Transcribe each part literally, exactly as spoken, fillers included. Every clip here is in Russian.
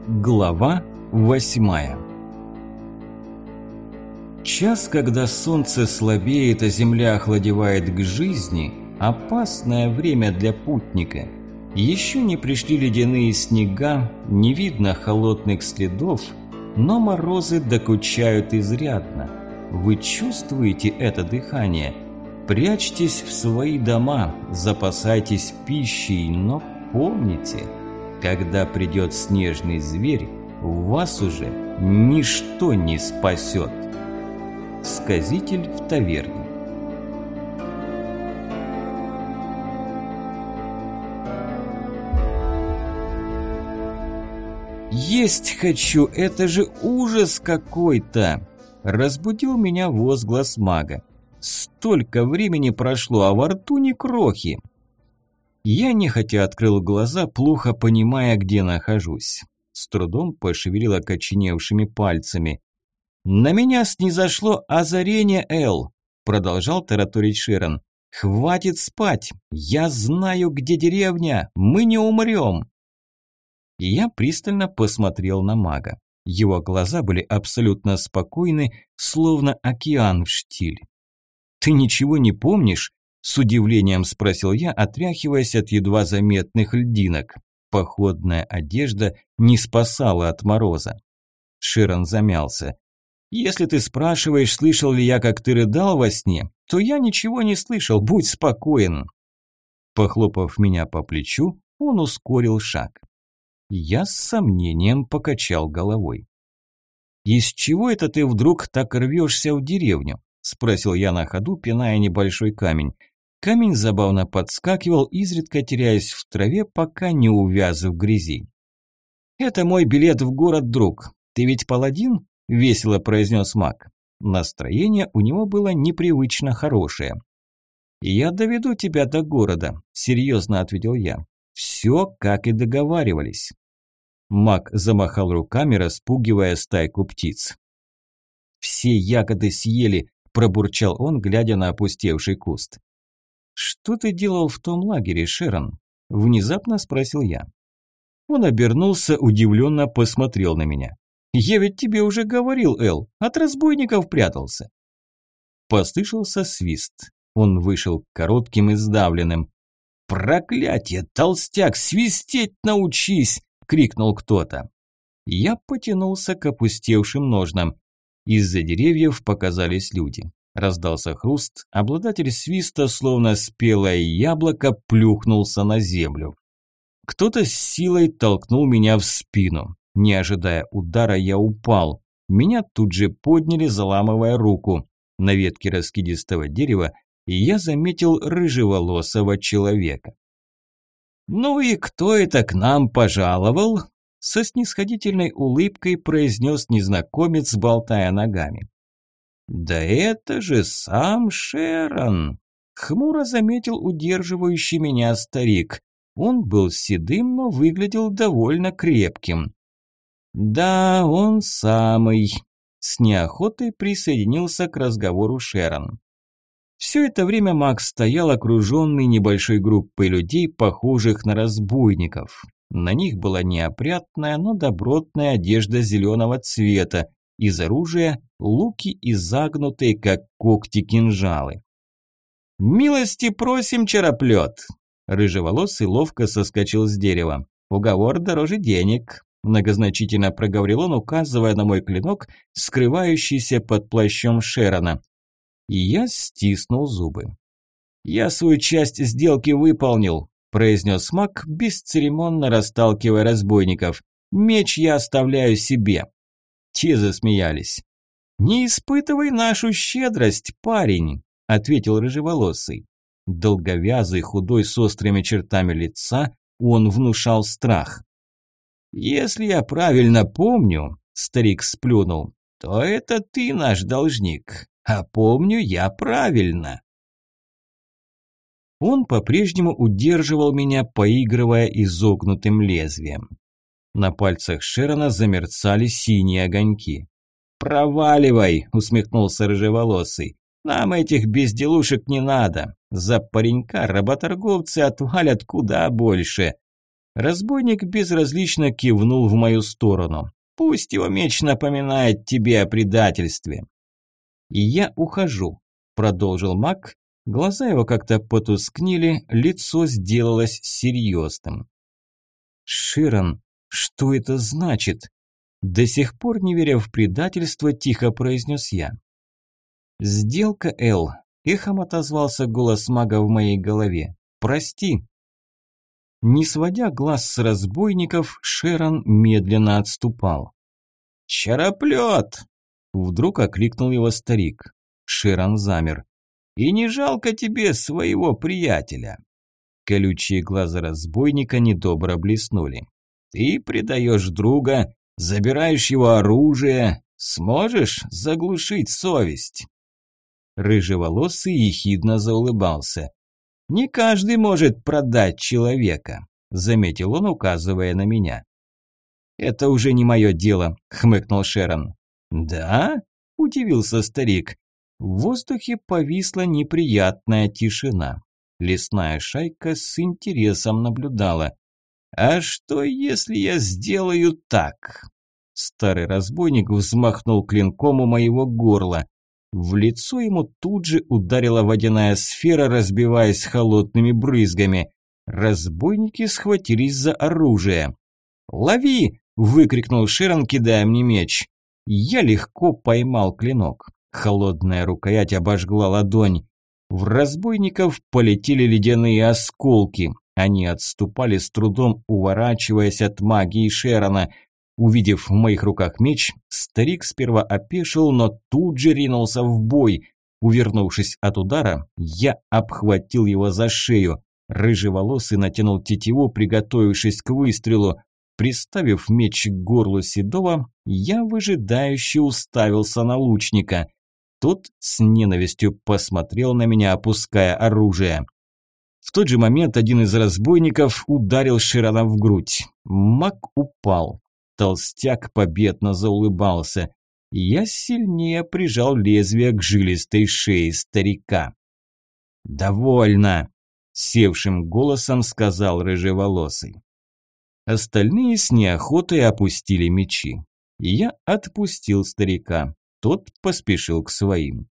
Глава восьмая. Час, когда солнце слабеет, а земля охладевает к жизни, опасное время для путника. Еще не пришли ледяные снега, не видно холодных следов, но морозы докучают изрядно. Вы чувствуете это дыхание? Прячьтесь в свои дома, запасайтесь пищей, но помните, когда придет снежный зверь, вас уже ничто не спасет. Сказитель в таверне. «Есть хочу, это же ужас какой-то!» Разбудил меня возглас мага. «Столько времени прошло, а во рту ни крохи!» Я нехотя открыл глаза, плохо понимая, где нахожусь. С трудом пошевелил окоченевшими пальцами. «На меня снизошло озарение, Эл!» – продолжал тараторить Шерон. «Хватит спать! Я знаю, где деревня! Мы не умрем!» И я пристально посмотрел на мага. Его глаза были абсолютно спокойны, словно океан в штиль. «Ты ничего не помнишь?» – с удивлением спросил я, отряхиваясь от едва заметных льдинок. Походная одежда не спасала от мороза. Шерон замялся. «Если ты спрашиваешь, слышал ли я, как ты рыдал во сне, то я ничего не слышал, будь спокоен». Похлопав меня по плечу, он ускорил шаг. Я с сомнением покачал головой. «Из чего это ты вдруг так рвешься в деревню?» – спросил я на ходу, пиная небольшой камень. Камень забавно подскакивал, изредка теряясь в траве, пока не увяз в грязи. «Это мой билет в город, друг. Ты ведь паладин?» – весело произнес маг. Настроение у него было непривычно хорошее. «Я доведу тебя до города», – серьезно ответил я. «Все, как и договаривались». Маг замахал руками, распугивая стайку птиц. «Все ягоды съели», – пробурчал он, глядя на опустевший куст. «Что ты делал в том лагере, Шерон?» – внезапно спросил я. Он обернулся, удивленно посмотрел на меня. «Я ведь тебе уже говорил, Эл, от разбойников прятался». Послышался свист. Он вышел коротким и сдавленным. «Проклятие, толстяк, свистеть научись!» – крикнул кто-то. Я потянулся к опустевшим ножнам. Из-за деревьев показались люди. Раздался хруст, обладатель свиста, словно спелое яблоко, плюхнулся на землю. Кто-то с силой толкнул меня в спину. Не ожидая удара, я упал. Меня тут же подняли, заламывая руку. На ветке раскидистого дерева я заметил рыжеволосого человека. «Ну и кто это к нам пожаловал?» Со снисходительной улыбкой произнес незнакомец, болтая ногами. «Да это же сам Шерон!» Хмуро заметил удерживающий меня старик. Он был седым, но выглядел довольно крепким. «Да, он самый!» С неохотой присоединился к разговору Шерон. Все это время маг стоял окруженный небольшой группой людей, похожих на разбойников. На них была неопрятная, но добротная одежда зеленого цвета, из оружия луки изогнутые, как когти, кинжалы. «Милости просим, чероплет!» Рыжеволосый ловко соскочил с дерева. «Уговор дороже денег», – многозначительно проговорил он, указывая на мой клинок, скрывающийся под плащом Шерона. И я стиснул зубы. «Я свою часть сделки выполнил», – произнес маг, бесцеремонно расталкивая разбойников. «Меч я оставляю себе». Те засмеялись. «Не испытывай нашу щедрость, парень», – ответил рыжеволосый. Долговязый, худой, с острыми чертами лица, он внушал страх. «Если я правильно помню», – старик сплюнул, – «то это ты наш должник. А помню я правильно». Он по-прежнему удерживал меня, поигрывая изогнутым лезвием. На пальцах Шерона замерцали синие огоньки. «Проваливай!» – усмехнулся рыжеволосый. «Нам этих безделушек не надо. За паренька работорговцы отвалят куда больше». Разбойник безразлично кивнул в мою сторону. Пусть его меч напоминает тебе о предательстве. И я ухожу, продолжил маг. Глаза его как-то потускнели, лицо сделалось серьезным. Широн, что это значит? До сих пор не веря в предательство, тихо произнес я. «Сделка, Эл», – эхом отозвался голос мага в моей голове. «Прости». Не сводя глаз с разбойников, Шерон медленно отступал. «Чароплет!» – вдруг окликнул его старик. Шерон замер. «И не жалко тебе своего приятеля?» Колючие глаза разбойника недобро блеснули. «Ты предаешь друга, забираешь его оружие, сможешь заглушить совесть?» Рыжеволосый ехидно заулыбался. «Не каждый может продать человека», – заметил он, указывая на меня. «Это уже не мое дело», – хмыкнул Шерон. «Да?» – удивился старик. В воздухе повисла неприятная тишина. Лесная шайка с интересом наблюдала. «А что, если я сделаю так?» Старый разбойник взмахнул клинком у моего горла. В лицо ему тут же ударила водяная сфера, разбиваясь холодными брызгами. Разбойники схватились за оружие. «Лови!» – выкрикнул Шерон, кидая мне меч. Я легко поймал клинок. Холодная рукоять обожгла ладонь. В разбойников полетели ледяные осколки. Они отступали с трудом, уворачиваясь от магии Шерона. Увидев в моих руках меч, старик сперва опешил, но тут же ринулся в бой. Увернувшись от удара, я обхватил его за шею. Рыжеволосый натянул тетиву, приготовившись к выстрелу. Приставив меч к горлу Седова, я выжидающе уставился на лучника. Тот с ненавистью посмотрел на меня, опуская оружие. В тот же момент один из разбойников ударил Шерона в грудь. Маг упал. Толстяк победно заулыбался. Я сильнее прижал лезвие к жилистой шее старика. «Довольно!» – севшим голосом сказал рыжеволосый. Остальные с неохотой опустили мечи. Я отпустил старика. Тот поспешил к своим.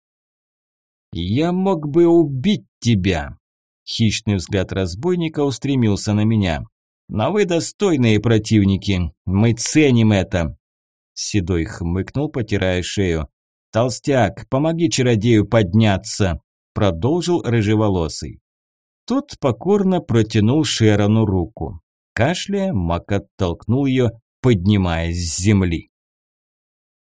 «Я мог бы убить тебя!» Хищный взгляд разбойника устремился на меня. «Но вы достойные противники, мы ценим это!» Седой хмыкнул, потирая шею. «Толстяк, помоги чародею подняться!» Продолжил рыжеволосый. Тот покорно протянул Шерону руку. Кашляя, маг оттолкнул ее, поднимаясь с земли.